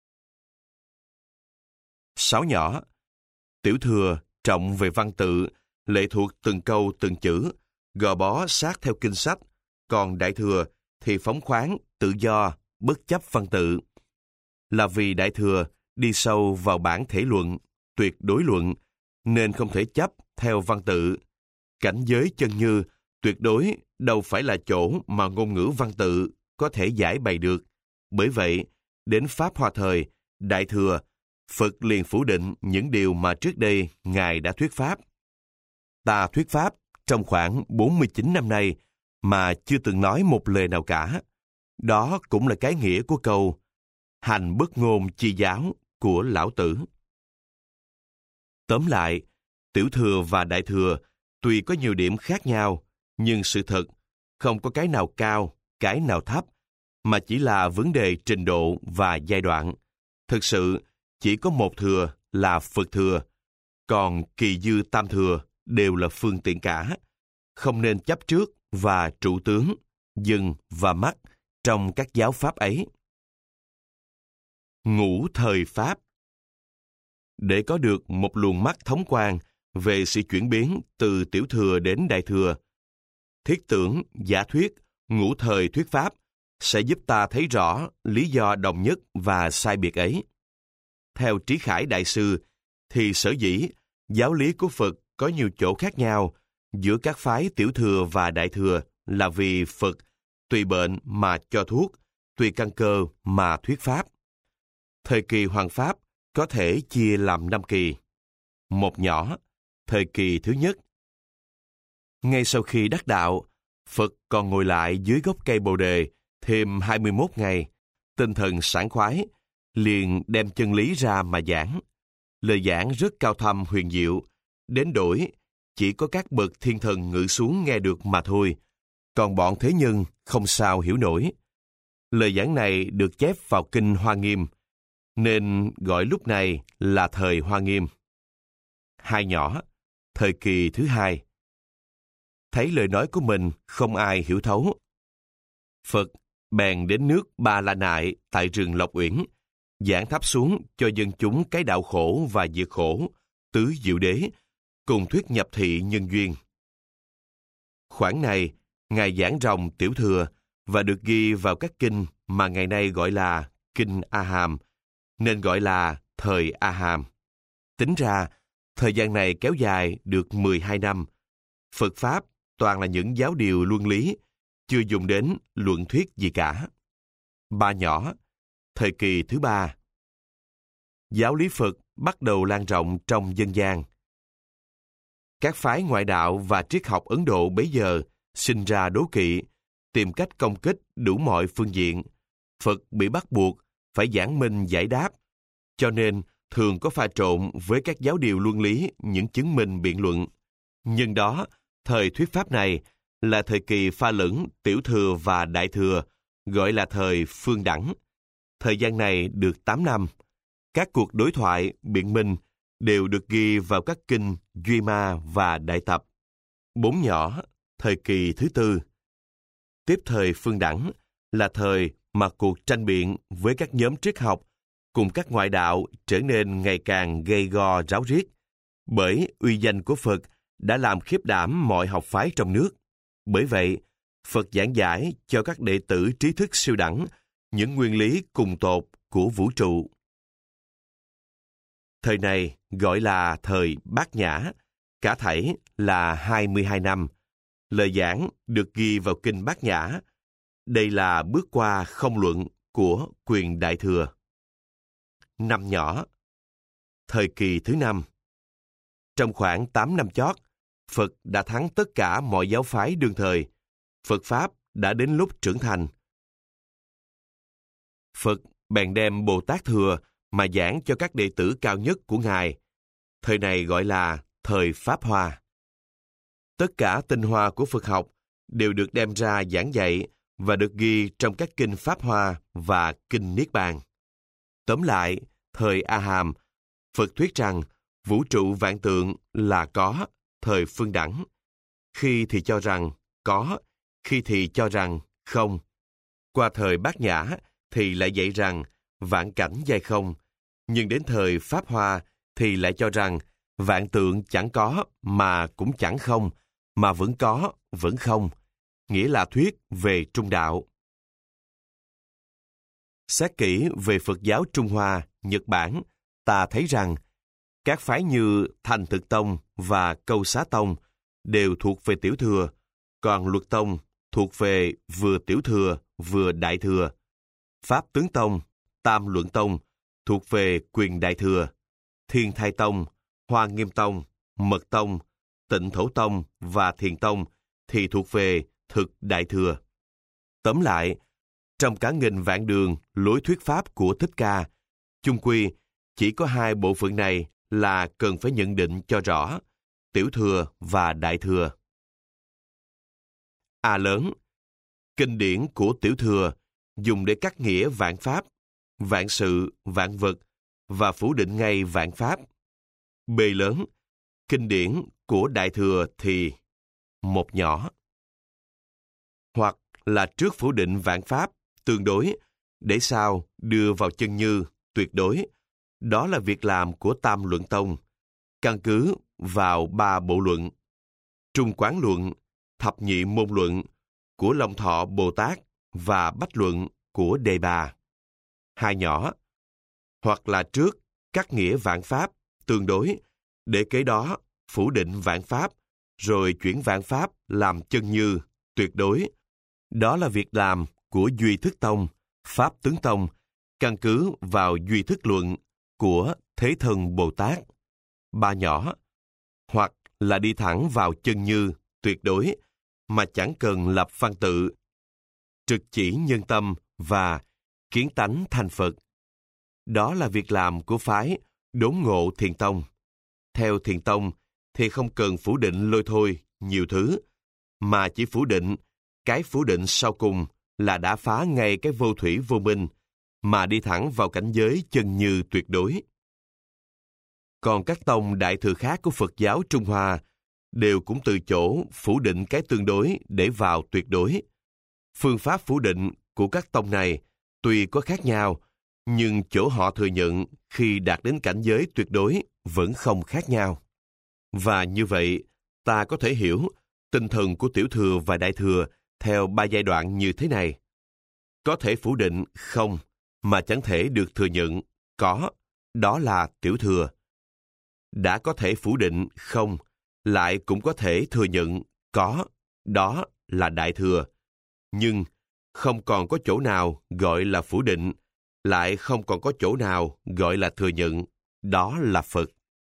Sáu nhỏ. Tiểu thừa trọng về văn tự, lệ thuộc từng câu từng chữ, gò bó sát theo kinh sách, còn Đại Thừa thì phóng khoáng, tự do, bất chấp văn tự. Là vì Đại Thừa đi sâu vào bản thể luận, tuyệt đối luận, nên không thể chấp theo văn tự. Cảnh giới chân như, tuyệt đối đâu phải là chỗ mà ngôn ngữ văn tự có thể giải bày được. Bởi vậy, đến Pháp Hoa thời, Đại Thừa, Phật liền phủ định những điều mà trước đây Ngài đã thuyết pháp. Ta thuyết pháp trong khoảng bốn mươi chín năm nay mà chưa từng nói một lời nào cả. Đó cũng là cái nghĩa của câu hành bất ngôn chi giáo của Lão Tử. Tóm lại, Tiểu thừa và Đại thừa tuy có nhiều điểm khác nhau, nhưng sự thật không có cái nào cao, cái nào thấp, mà chỉ là vấn đề trình độ và giai đoạn. Thực sự, chỉ có một thừa là Phật thừa, còn kỳ dư tam thừa đều là phương tiện cả. Không nên chấp trước và trụ tướng, dừng và mắt trong các giáo pháp ấy. Ngũ thời Pháp. Để có được một luồng mắt thống quan về sự chuyển biến từ tiểu thừa đến đại thừa, thiết tưởng, giả thuyết, ngũ thời thuyết pháp sẽ giúp ta thấy rõ lý do đồng nhất và sai biệt ấy. Theo Trí Khải Đại Sư, thì sở dĩ giáo lý của Phật có nhiều chỗ khác nhau giữa các phái tiểu thừa và đại thừa là vì Phật tùy bệnh mà cho thuốc, tùy căn cơ mà thuyết pháp. Thời kỳ Hoàng Pháp có thể chia làm năm kỳ. Một nhỏ, thời kỳ thứ nhất. Ngay sau khi đắc đạo, Phật còn ngồi lại dưới gốc cây Bồ Đề thêm hai mươi mốt ngày, tinh thần sảng khoái, liền đem chân lý ra mà giảng. Lời giảng rất cao thâm huyền diệu, đến đổi chỉ có các bậc thiên thần ngự xuống nghe được mà thôi, còn bọn thế nhân không sao hiểu nổi. Lời giảng này được chép vào kinh Hoa Nghiêm, nên gọi lúc này là thời Hoa Nghiêm. Hai nhỏ, thời kỳ thứ hai. Thấy lời nói của mình không ai hiểu thấu, Phật bèn đến nước Ba La Nại tại rừng Lộc Uyển, giảng thắp xuống cho dân chúng cái đạo khổ và diệt khổ, tứ diệu đế, cùng thuyết nhập thị nhân duyên. Khoảng này, Ngài giảng ròng tiểu thừa và được ghi vào các kinh mà ngày nay gọi là Kinh A Hàm, nên gọi là thời A Hàm. Tính ra, thời gian này kéo dài được mười hai năm. Phật Pháp toàn là những giáo điều luân lý, chưa dùng đến luận thuyết gì cả. Ba nhỏ, thời kỳ thứ ba. Giáo lý Phật bắt đầu lan rộng trong dân gian. Các phái ngoại đạo và triết học Ấn Độ bấy giờ sinh ra đố kỵ, tìm cách công kích đủ mọi phương diện. Phật bị bắt buộc phải giảng minh giải đáp, cho nên thường có pha trộn với các giáo điều luân lý những chứng minh biện luận. Nhưng đó, thời thuyết pháp này là thời kỳ pha lẫn tiểu thừa và đại thừa, gọi là thời phương đẳng. Thời gian này được tám năm. Các cuộc đối thoại, biện minh đều được ghi vào các kinh Duy Ma và Đại Tập. Bốn nhỏ, thời kỳ thứ tư. Tiếp thời phương đẳng là thời mà cuộc tranh biện với các nhóm triết học cùng các ngoại đạo trở nên ngày càng gay go ráo riết, bởi uy danh của Phật đã làm khiếp đảm mọi học phái trong nước. Bởi vậy, Phật giảng giải cho các đệ tử trí thức siêu đẳng những nguyên lý cùng tột của vũ trụ. Thời này gọi là thời Bát Nhã, cả thảy là hai mươi hai năm. Lời giảng được ghi vào kinh Bát Nhã. Đây là bước qua không luận của quyền Đại Thừa. Năm nhỏ. Thời kỳ thứ năm. Trong khoảng tám năm chót, Phật đã thắng tất cả mọi giáo phái đương thời. Phật Pháp đã đến lúc trưởng thành. Phật bèn đem Bồ Tát Thừa mà giảng cho các đệ tử cao nhất của Ngài. Thời này gọi là thời Pháp Hoa. Tất cả tinh hoa của Phật học đều được đem ra giảng dạy và được ghi trong các kinh Pháp Hoa và kinh Niết Bàn. Tóm lại, thời A Hàm, Phật thuyết rằng vũ trụ vạn tượng là có, thời phương đẳng. Khi thì cho rằng có, khi thì cho rằng không. Qua thời Bát Nhã thì lại dạy rằng vạn cảnh giai không, nhưng đến thời Pháp Hoa thì lại cho rằng vạn tượng chẳng có mà cũng chẳng không, mà vẫn có, vẫn không, nghĩa là thuyết về trung đạo. Xét kỹ về Phật giáo Trung Hoa, Nhật Bản, ta thấy rằng các phái như Thành Thực Tông và Câu Xá Tông đều thuộc về tiểu thừa, còn Luật Tông thuộc về vừa tiểu thừa vừa đại thừa. Pháp Tướng Tông, Tam Luận Tông thuộc về quyền đại thừa. Thiên Thai Tông, Hoa Nghiêm Tông, Mật Tông, Tịnh Thổ Tông và Thiền Tông thì thuộc về thực đại thừa. Tóm lại, trong cả nghìn vạn đường lối thuyết pháp của Thích Ca, chung quy chỉ có hai bộ phận này là cần phải nhận định cho rõ, tiểu thừa và đại thừa. A lớn, kinh điển của tiểu thừa dùng để cắt nghĩa vạn pháp, vạn sự, vạn vật và phủ định ngay vạn pháp. B lớn, kinh điển của đại thừa thì một nhỏ. Hoặc là trước phủ định vạn pháp, tương đối, để sau đưa vào chân như, tuyệt đối. Đó là việc làm của Tam Luận Tông, căn cứ vào ba bộ luận: Trung Quán Luận, Thập Nhị Môn Luận của Long Thọ Bồ Tát và Bách Luận của Đề Bà. Hai nhỏ. Hoặc là trước cắt nghĩa vạn pháp, tương đối, để kế đó phủ định vạn pháp, rồi chuyển vạn pháp làm chân như, tuyệt đối. Đó là việc làm của Duy Thức Tông, Pháp Tướng Tông, căn cứ vào Duy Thức Luận của Thế Thân Bồ Tát. Ba nhỏ. Hoặc là đi thẳng vào chân như, tuyệt đối, mà chẳng cần lập văn tự, trực chỉ nhân tâm và kiến tánh thành Phật. Đó là việc làm của phái Đốn Ngộ Thiền Tông. Theo Thiền Tông thì không cần phủ định lôi thôi nhiều thứ, mà chỉ phủ định cái phủ định sau cùng là đã phá ngay cái vô thủy vô minh, mà đi thẳng vào cảnh giới chân như tuyệt đối. Còn các tông đại thừa khác của Phật giáo Trung Hoa đều cũng từ chỗ phủ định cái tương đối để vào tuyệt đối. Phương pháp phủ định của các tông này tuy có khác nhau, nhưng chỗ họ thừa nhận khi đạt đến cảnh giới tuyệt đối vẫn không khác nhau. Và như vậy, ta có thể hiểu tinh thần của tiểu thừa và đại thừa theo ba giai đoạn như thế này. Có thể phủ định không, mà chẳng thể được thừa nhận có, đó là tiểu thừa. Đã có thể phủ định không, lại cũng có thể thừa nhận có, đó là đại thừa. Nhưng không còn có chỗ nào gọi là phủ định, lại không còn có chỗ nào gọi là thừa nhận, đó là Phật.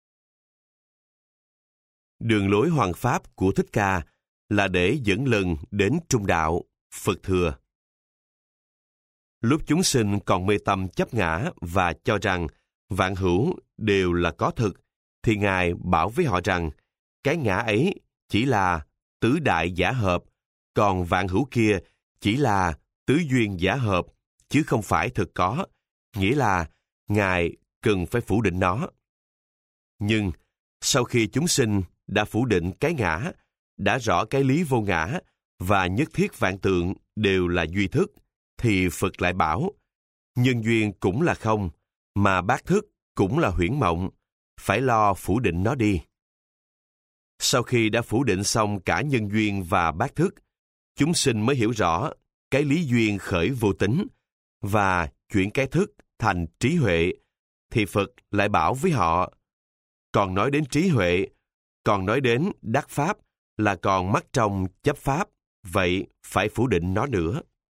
Đường lối hoằng pháp của Thích Ca là để dẫn lần đến trung đạo, Phật thừa. Lúc chúng sinh còn mê tâm chấp ngã và cho rằng vạn hữu đều là có thực, thì Ngài bảo với họ rằng cái ngã ấy chỉ là tứ đại giả hợp còn vạn hữu kia chỉ là tứ duyên giả hợp, chứ không phải thực có, nghĩa là Ngài cần phải phủ định nó. Nhưng sau khi chúng sinh đã phủ định cái ngã, đã rõ cái lý vô ngã và nhất thiết vạn tượng đều là duy thức, thì Phật lại bảo, nhân duyên cũng là không, mà bát thức cũng là huyễn mộng, phải lo phủ định nó đi. Sau khi đã phủ định xong cả nhân duyên và bát thức, chúng sinh mới hiểu rõ cái lý duyên khởi vô tính và chuyển cái thức thành trí huệ, thì Phật lại bảo với họ, còn nói đến trí huệ, còn nói đến đắc pháp là còn mắc trong chấp pháp, vậy phải phủ định nó nữa.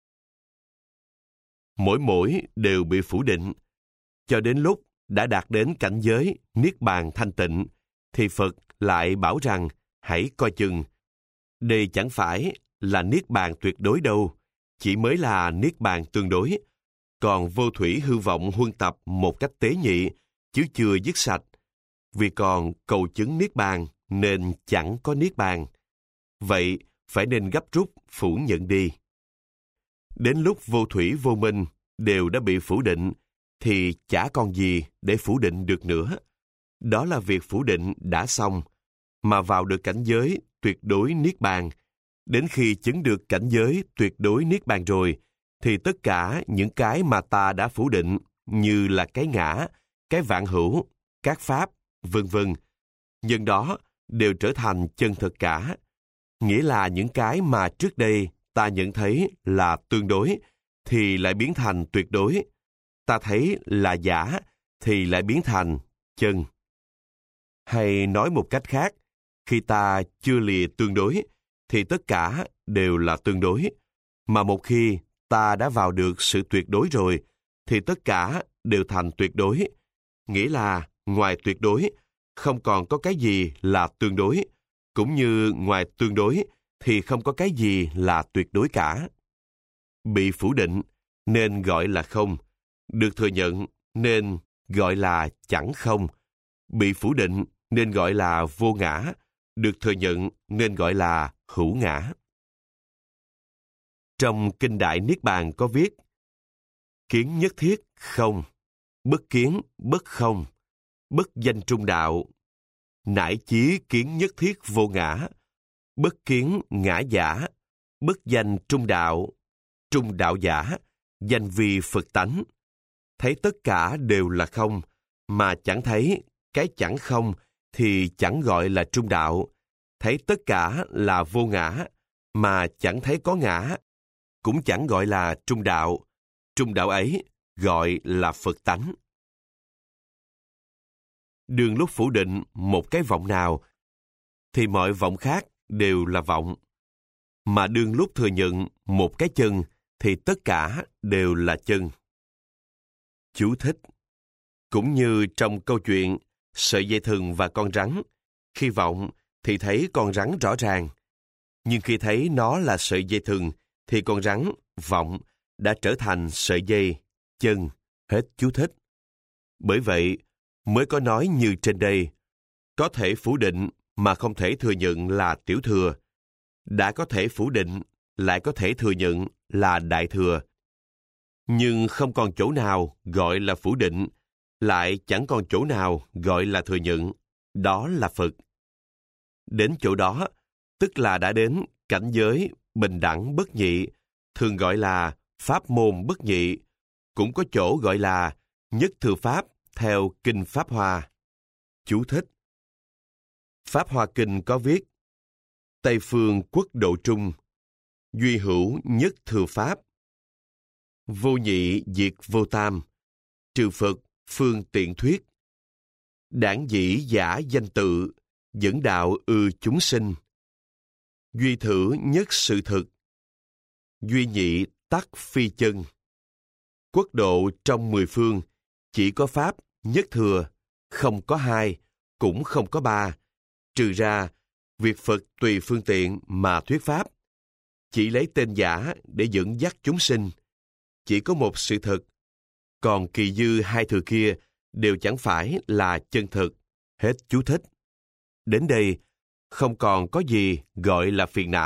Mỗi mỗi đều bị phủ định, cho đến lúc đã đạt đến cảnh giới niết bàn thanh tịnh, thì Phật lại bảo rằng hãy coi chừng. Đây chẳng phải là niết bàn tuyệt đối đâu, chỉ mới là niết bàn tương đối, còn vô thủy hư vọng huân tập một cách tế nhị, chứ chưa dứt sạch. Vì còn cầu chứng niết bàn nên chẳng có niết bàn. Vậy phải nên gấp rút phủ nhận đi. Đến lúc vô thủy vô minh đều đã bị phủ định, thì chả còn gì để phủ định được nữa. Đó là việc phủ định đã xong, mà vào được cảnh giới tuyệt đối niết bàn. Đến khi chứng được cảnh giới tuyệt đối niết bàn rồi, thì tất cả những cái mà ta đã phủ định, như là cái ngã, cái vạn hữu, các pháp, vân vân, nhân đó đều trở thành chân thật cả. Nghĩa là những cái mà trước đây ta nhận thấy là tương đối, thì lại biến thành tuyệt đối. Ta thấy là giả, thì lại biến thành chân. Hay nói một cách khác, khi ta chưa lìa tương đối, thì tất cả đều là tương đối. Mà một khi ta đã vào được sự tuyệt đối rồi, thì tất cả đều thành tuyệt đối. Nghĩa là ngoài tuyệt đối, không còn có cái gì là tương đối, cũng như ngoài tương đối thì không có cái gì là tuyệt đối cả. Bị phủ định nên gọi là không, được thừa nhận nên gọi là chẳng không, bị phủ định nên gọi là vô ngã, được thừa nhận nên gọi là hữu ngã. Trong Kinh Đại Niết Bàn có viết, kiến nhất thiết không, bất kiến bất không, bất danh trung đạo, nải chí kiến nhất thiết vô ngã, bất kiến ngã giả, bất danh trung đạo, trung đạo giả, danh vi Phật tánh. Thấy tất cả đều là không, mà chẳng thấy cái chẳng không thì chẳng gọi là trung đạo. Thấy tất cả là vô ngã, mà chẳng thấy có ngã, cũng chẳng gọi là trung đạo. Trung đạo ấy gọi là Phật tánh. Đương lúc phủ định một cái vọng nào, thì mọi vọng khác đều là vọng. Mà đương lúc thừa nhận một cái chân, thì tất cả đều là chân. Chú thích. Cũng như trong câu chuyện sợi dây thừng và con rắn, khi vọng thì thấy con rắn rõ ràng, nhưng khi thấy nó là sợi dây thừng, thì con rắn, vọng, đã trở thành sợi dây, chân. Hết chú thích. Bởi vậy, mới có nói như trên đây, có thể phủ định mà không thể thừa nhận là tiểu thừa. Đã có thể phủ định, lại có thể thừa nhận là đại thừa. Nhưng không còn chỗ nào gọi là phủ định, lại chẳng còn chỗ nào gọi là thừa nhận. Đó là Phật. Đến chỗ đó, tức là đã đến cảnh giới bình đẳng bất nhị, thường gọi là pháp môn bất nhị, cũng có chỗ gọi là nhất thừa pháp theo Kinh Pháp Hoa. Chú thích. Pháp Hoa Kinh có viết, Tây phương quốc độ trung, duy hữu nhất thừa pháp, vô nhị diệt vô tam, trừ Phật phương tiện thuyết, đảng dĩ giả danh tự, dẫn đạo ư chúng sinh, duy thử nhất sự thực, duy nhị tắc phi chân. Quốc độ trong mười phương, chỉ có pháp nhất thừa, không có hai, cũng không có ba, trừ ra việc Phật tùy phương tiện mà thuyết pháp, chỉ lấy tên giả để dẫn dắt chúng sinh. Chỉ có một sự thật, còn kỳ dư hai thừa kia đều chẳng phải là chân thực. Hết chú thích. Đến đây, không còn có gì gọi là phiền não,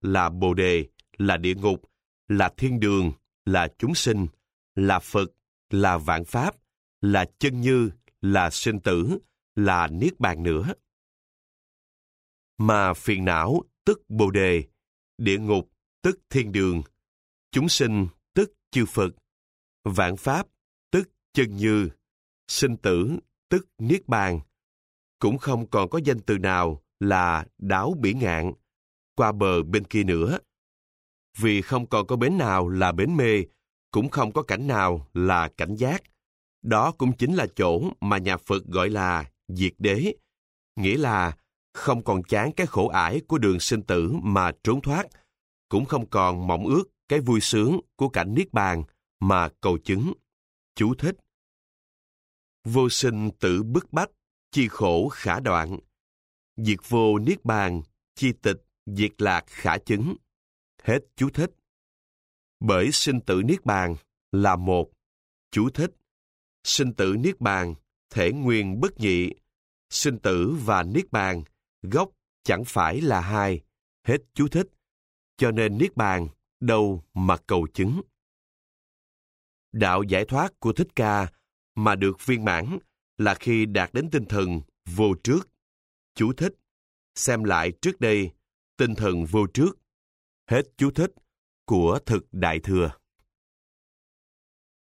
là Bồ Đề, là địa ngục, là thiên đường, là chúng sinh, là Phật, là vạn pháp, là chân như, là sinh tử, là niết bàn nữa. Mà phiền não tức Bồ Đề, địa ngục tức thiên đường, chúng sinh tức chư Phật, vạn pháp tức chân như, sinh tử tức niết bàn, cũng không còn có danh từ nào là đáo bỉ ngạn, qua bờ bên kia nữa. Vì không còn có bến nào là bến mê, cũng không có cảnh nào là cảnh giác. Đó cũng chính là chỗ mà nhà Phật gọi là diệt đế, nghĩa là không còn chán cái khổ ải của đường sinh tử mà trốn thoát, cũng không còn mộng ước cái vui sướng của cảnh niết bàn mà cầu chứng. Chú thích: vô sinh tử bức bách, chi khổ khả đoạn. Diệt vô niết bàn, chi tịch diệt lạc khả chứng. Hết chú thích. Bởi sinh tử niết bàn là một. Chú thích: sinh tử niết bàn, thể nguyên bất nhị. Sinh tử và niết bàn, gốc chẳng phải là hai. Hết chú thích. Cho nên niết bàn, đâu mà cầu chứng. Đạo giải thoát của Thích Ca mà được viên mãn là khi đạt đến tinh thần vô trước. Chú thích: xem lại trước đây, tinh thần vô trước. Hết chú thích của Thực Đại Thừa.